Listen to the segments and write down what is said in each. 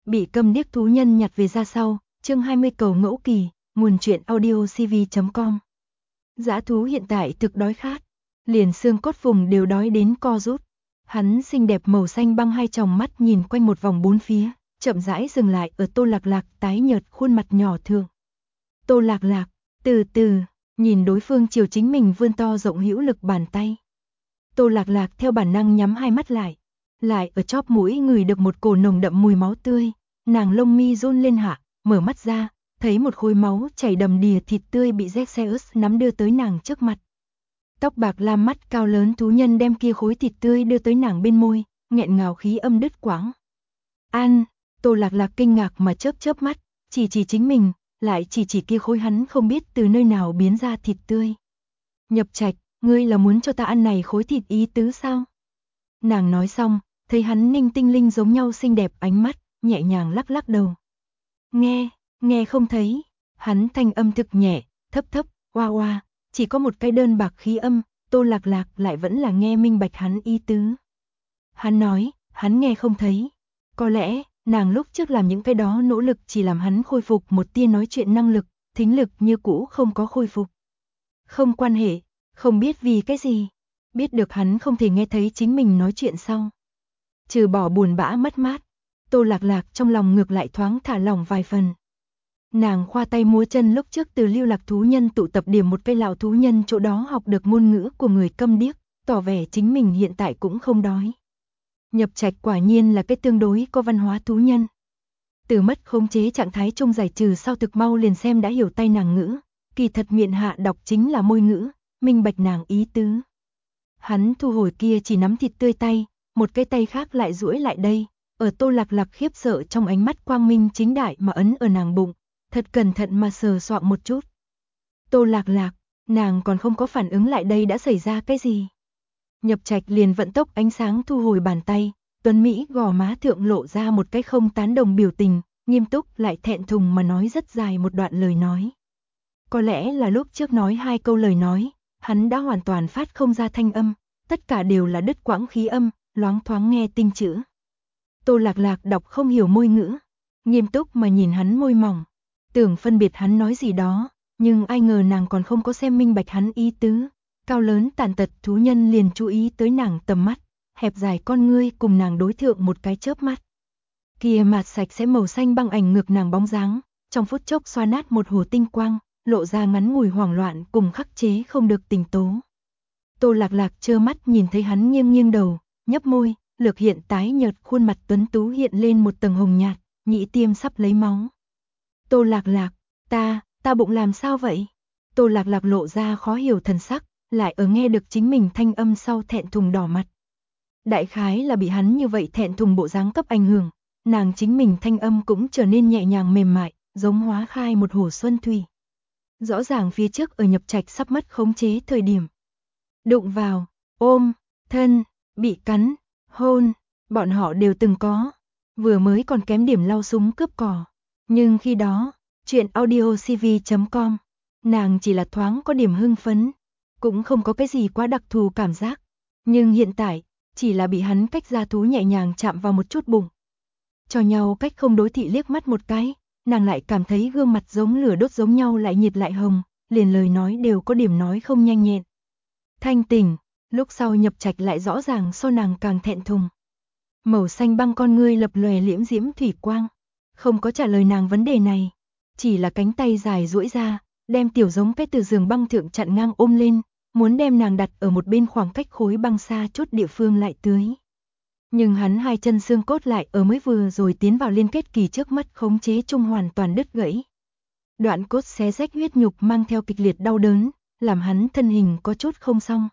Bị câm điếc thú nhân nhặt về ra sau, chương 20 cầu ngẫu kỳ, nguồn truyện audiocv.com. Dã thú hiện tại thực đói khát, liền xương cốt vùng đều đói đến co rút. Hắn xinh đẹp màu xanh băng hai tròng mắt nhìn quanh một vòng bốn phía, chậm rãi dừng lại ở Tô Lạc Lạc tái nhợt khuôn mặt nhỏ thượng. Tô Lạc Lạc, từ từ, nhìn đối phương chiều chính mình vươn to rộng hữu lực bàn tay. Tô Lạc Lạc theo bản năng nhắm hai mắt lại ở chóp mũi ngửi được một cổ nồng đậm mùi máu tươi, nàng lông mi run lên hạ, mở mắt ra, thấy một khối máu chảy đầm đìa thịt tươi bị Zeus nắm đưa tới nàng trước mặt. Tóc bạc lam mắt cao lớn thú nhân đem kia khối thịt tươi đưa tới nàng bên môi, nghẹn ngào khí âm đứt quãng. An, Tô Lạc Lạc kinh ngạc mà chớp mắt, chỉ chính mình, lại chỉ kia khối hắn không biết từ nơi nào biến ra thịt tươi. Nhập Trạch, ngươi là muốn cho ta ăn này khối thịt ý tứ sao? Nàng nói xong, thấy hắn ninh tinh linh giống nhau xinh đẹp ánh mắt, nhẹ nhàng lắc đầu. Nghe không thấy, hắn thanh âm thực nhẹ, thấp, oa, chỉ có một cái đơn bạc khí âm, Tô Lạc Lạc lại vẫn là nghe minh bạch hắn ý tứ. Hắn nói, hắn nghe không thấy. Có lẽ, nàng lúc trước làm những cái đó nỗ lực chỉ làm hắn khôi phục một tia nói chuyện năng lực, thính lực như cũ không có khôi phục. Không quan hệ, không biết vì cái gì, biết được hắn không thể nghe thấy chính mình nói chuyện sau. Trừ bỏ buồn bã mất mát, Tô Lạc Lạc trong lòng ngược lại thoáng thả lỏng vài phần. Nàng khoa tay múa chân lúc trước từ Lưu Lạc thú nhân tụ tập điểm một cây lão thú nhân chỗ đó học được ngôn ngữ của người câm điếc, tỏ vẻ chính mình hiện tại cũng không đói. Nhập Trạch quả nhiên là cái tương đối có văn hóa thú nhân. Từ mất khống chế trạng thái trung giải trừ sau thực mau liền xem đã hiểu tay nàng ngữ, kỳ thật miệng hạ đọc chính là môi ngữ, minh bạch nàng ý tứ. Hắn thu hồi kia chỉ nắm thịt tươi tay, một cái tay khác lại duỗi lại đây, ở Tô Lạc Lạc khiếp sợ trong ánh mắt quang minh chính đại mà ấn ở nàng bụng, thật cẩn thận mà sờ soạng một chút. Tô Lạc Lạc, nàng còn không có phản ứng lại đây đã xảy ra cái gì. Nhập Trạch liền vận tốc ánh sáng thu hồi bàn tay, tuấn Mỹ gò má thượng lộ ra một cái không tán đồng biểu tình, nghiêm túc lại thẹn thùng mà nói rất dài một đoạn lời nói. Có lẽ là lúc trước nói hai câu lời nói, hắn đã hoàn toàn phát không ra thanh âm, tất cả đều là đứt quãng khí âm, loáng thoáng nghe tinh chữ. Tô Lạc Lạc đọc không hiểu môi ngữ, nghiêm túc mà nhìn hắn môi mỏng, tưởng phân biệt hắn nói gì đó, nhưng ai ngờ nàng còn không có xem minh bạch hắn ý tứ. Cao lớn tàn tật thú nhân liền chú ý tới nàng tầm mắt, hẹp dài con ngươi cùng nàng đối thượng một cái chớp mắt. Kia mặt sạch sẽ màu xanh băng ảnh ngược nàng bóng dáng, trong phút chốc xoa nát một hồ tinh quang, lộ ra ngắn ngủi hoảng loạn cùng khắc chế không được tình tố. Tô Lạc Lạc trơ mắt nhìn thấy hắn nghiêng đầu, nhấp môi, lược hiện tái nhợt khuôn mặt tuấn tú hiện lên một tầng hồng nhạt, nhĩ tiêm sắp lấy máu. Tô Lạc Lạc, ta bụng làm sao vậy? Tô Lạc Lạc lộ ra khó hiểu thần sắc, lại ở nghe được chính mình thanh âm sau thẹn thùng đỏ mặt. Đại khái là bị hắn như vậy thẹn thùng bộ dáng cấp ảnh hưởng, nàng chính mình thanh âm cũng trở nên nhẹ nhàng mềm mại, giống hóa khai một hồ xuân thủy. Rõ ràng phía trước ở Nhập Trạch sắp mất khống chế thời điểm. Đụng vào, ôm, thân, bị cắn, hôn, bọn họ đều từng có. Vừa mới còn kém điểm lau súng cướp cỏ. Nhưng khi đó, chuyện audiocv.com, nàng chỉ là thoáng có điểm hưng phấn, cũng không có cái gì quá đặc thù cảm giác. Nhưng hiện tại, chỉ là bị hắn cách ra thú nhẹ nhàng chạm vào một chút bụng. Cho nhau cách không đối thị liếc mắt một cái, nàng lại cảm thấy gương mặt giống lửa đốt giống nhau lại nhiệt lại hồng, liền lời nói đều có điểm nói không nhanh nhẹn. Thanh tỉnh, lúc sau Nhập Trạch lại rõ ràng so nàng càng thẹn thùng. Màu xanh băng con ngươi lập lòe liễm diễm thủy quang, không có trả lời nàng vấn đề này, chỉ là cánh tay dài duỗi ra, đem tiểu giống cái từ giường băng thượng chặn ngang ôm lên, muốn đem nàng đặt ở một bên khoảng cách khối băng xa chút địa phương lại tưới. Nhưng hắn hai chân xương cốt lại ở mới vừa rồi tiến vào liên kết kỳ trước mắt khống chế chung hoàn toàn đứt gãy. Đoạn cốt xé rách huyết nhục mang theo kịch liệt đau đớn, làm hắn thân hình có chút không xong.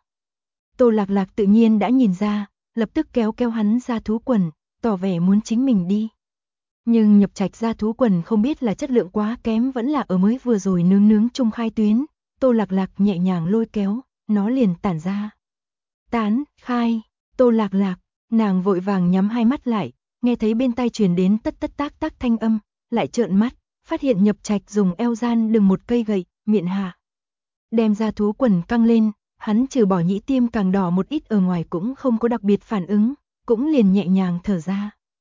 Tô Lạc Lạc tự nhiên đã nhìn ra, lập tức kéo hắn ra thú quần, tỏ vẻ muốn chính mình đi. Nhưng Nhập Trạch ra thú quần không biết là chất lượng quá kém vẫn là ở mới vừa rồi nướng chung khai tuyến, Tô Lạc Lạc nhẹ nhàng lôi kéo, nó liền tản ra. Tán, khai, Tô Lạc Lạc, nàng vội vàng nhắm hai mắt lại, nghe thấy bên tai truyền đến tất tác thanh âm, lại trợn mắt, phát hiện Nhập Trạch dùng eo gian đừng một cây gậy, miệng hạ. Đem ra thú quần căng lên, hắn trừ bỏ nhĩ tiêm càng đỏ một ít ở ngoài cũng không có đặc biệt phản ứng, cũng liền nhẹ nhàng thở ra.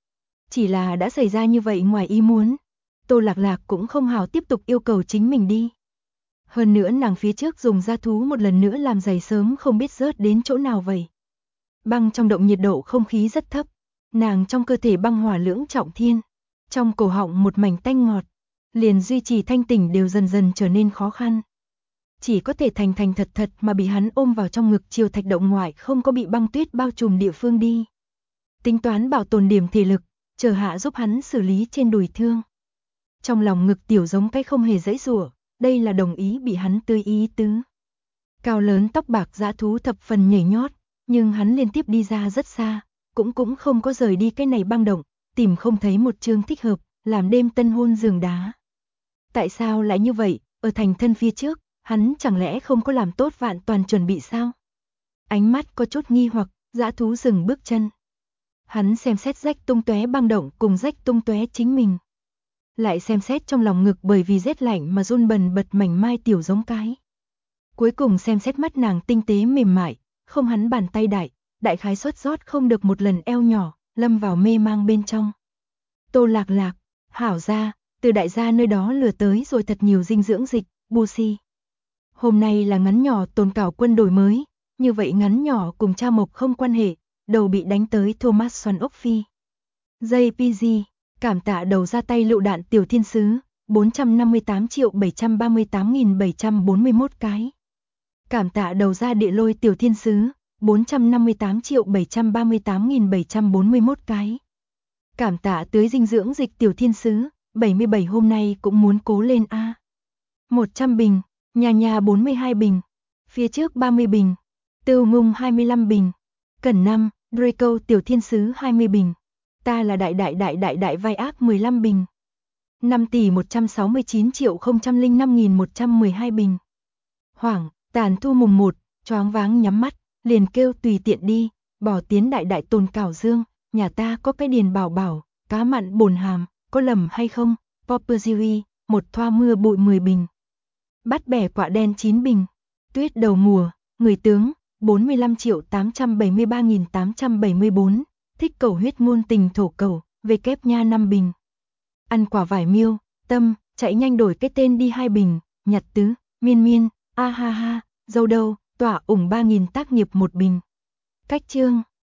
Chỉ là đã xảy ra như vậy ngoài ý muốn. Tô Lạc Lạc cũng không hào tiếp tục yêu cầu chính mình đi. Hơn nữa nàng phía trước dùng gia thú một lần nữa làm giày sớm không biết rớt đến chỗ nào vậy. Băng trong động nhiệt độ không khí rất thấp, nàng trong cơ thể băng hỏa lưỡng trọng thiên, trong cổ họng một mảnh tanh ngọt, liền duy trì thanh tỉnh đều dần dần trở nên khó khăn. Chỉ có thể thành thành thật thật mà bị hắn ôm vào trong ngực chiều thạch động ngoại không có bị băng tuyết bao trùm địa phương đi. Tính toán bảo tồn điểm thể lực, chờ hạ giúp hắn xử lý trên đùi thương. Trong lòng ngực tiểu giống cái không hề giãy giụa, đây là đồng ý bị hắn tươi ý tứ. Cao lớn tóc bạc dã thú thập phần nhảy nhót, nhưng hắn liên tiếp đi ra rất xa, cũng không có rời đi cái này băng động, tìm không thấy một chương thích hợp, làm đêm tân hôn giường đá. Tại sao lại như vậy, ở thành thân phía trước, hắn chẳng lẽ không có làm tốt vạn toàn chuẩn bị sao? Ánh mắt có chút nghi hoặc, dã thú dừng bước chân. Hắn xem xét rách tung tóe băng động cùng rách tung tóe chính mình. Lại xem xét trong lòng ngực bởi vì rét lạnh mà run bần bật mảnh mai tiểu giống cái. Cuối cùng xem xét mắt nàng tinh tế mềm mại, không hắn bàn tay đại khái xuất rót không được một lần eo nhỏ, lâm vào mê mang bên trong. Tô Lạc Lạc, hảo ra, từ đại gia nơi đó lừa tới rồi thật nhiều dinh dưỡng dịch, Bushi. Hôm nay là ngắn nhỏ tồn cảo quân đổi mới, như vậy ngắn nhỏ cùng cha mộc không quan hệ, đầu bị đánh tới Thomas xoắn ốc phi. JPG, cảm tạ đầu ra tay lựu đạn tiểu thiên sứ, 458.738.741 cái. Cảm tạ đầu ra địa lôi tiểu thiên sứ, 458.738.741 cái. Cảm tạ tưới dinh dưỡng dịch tiểu thiên sứ, 77 hôm nay cũng muốn cố lên a. 100 bình, nhà 42 bình, phía trước 30 bình, Tưu Ngung 25 bình, Cẩn Năm, Draco tiểu thiên sứ 20 bình. Ta là đại vai ác 15 bình. 5.169.005.112 bình. Hoảng, Tàn Thu mùng 1, choáng váng nhắm mắt, liền kêu tùy tiện đi, bỏ tiến đại tồn cảo dương, nhà ta có cái điền bảo bảo, cá mặn bồn hàm, có lầm hay không? Popperjiri, một thoa mưa bụi 10 bình. Bắt bẻ quạ đen 9 bình. Tuyết đầu mùa, người tướng, 45.873.874. Thích cầu huyết ngôn tình thổ cầu, về kép nha 5 bình. Ăn quả vải miêu, tâm, chạy nhanh đổi cái tên đi 2 bình, nhặt tứ, miên, a ha ha, dâu đâu, tỏa ủng 3.000 tác nghiệp 1 bình. Cách chương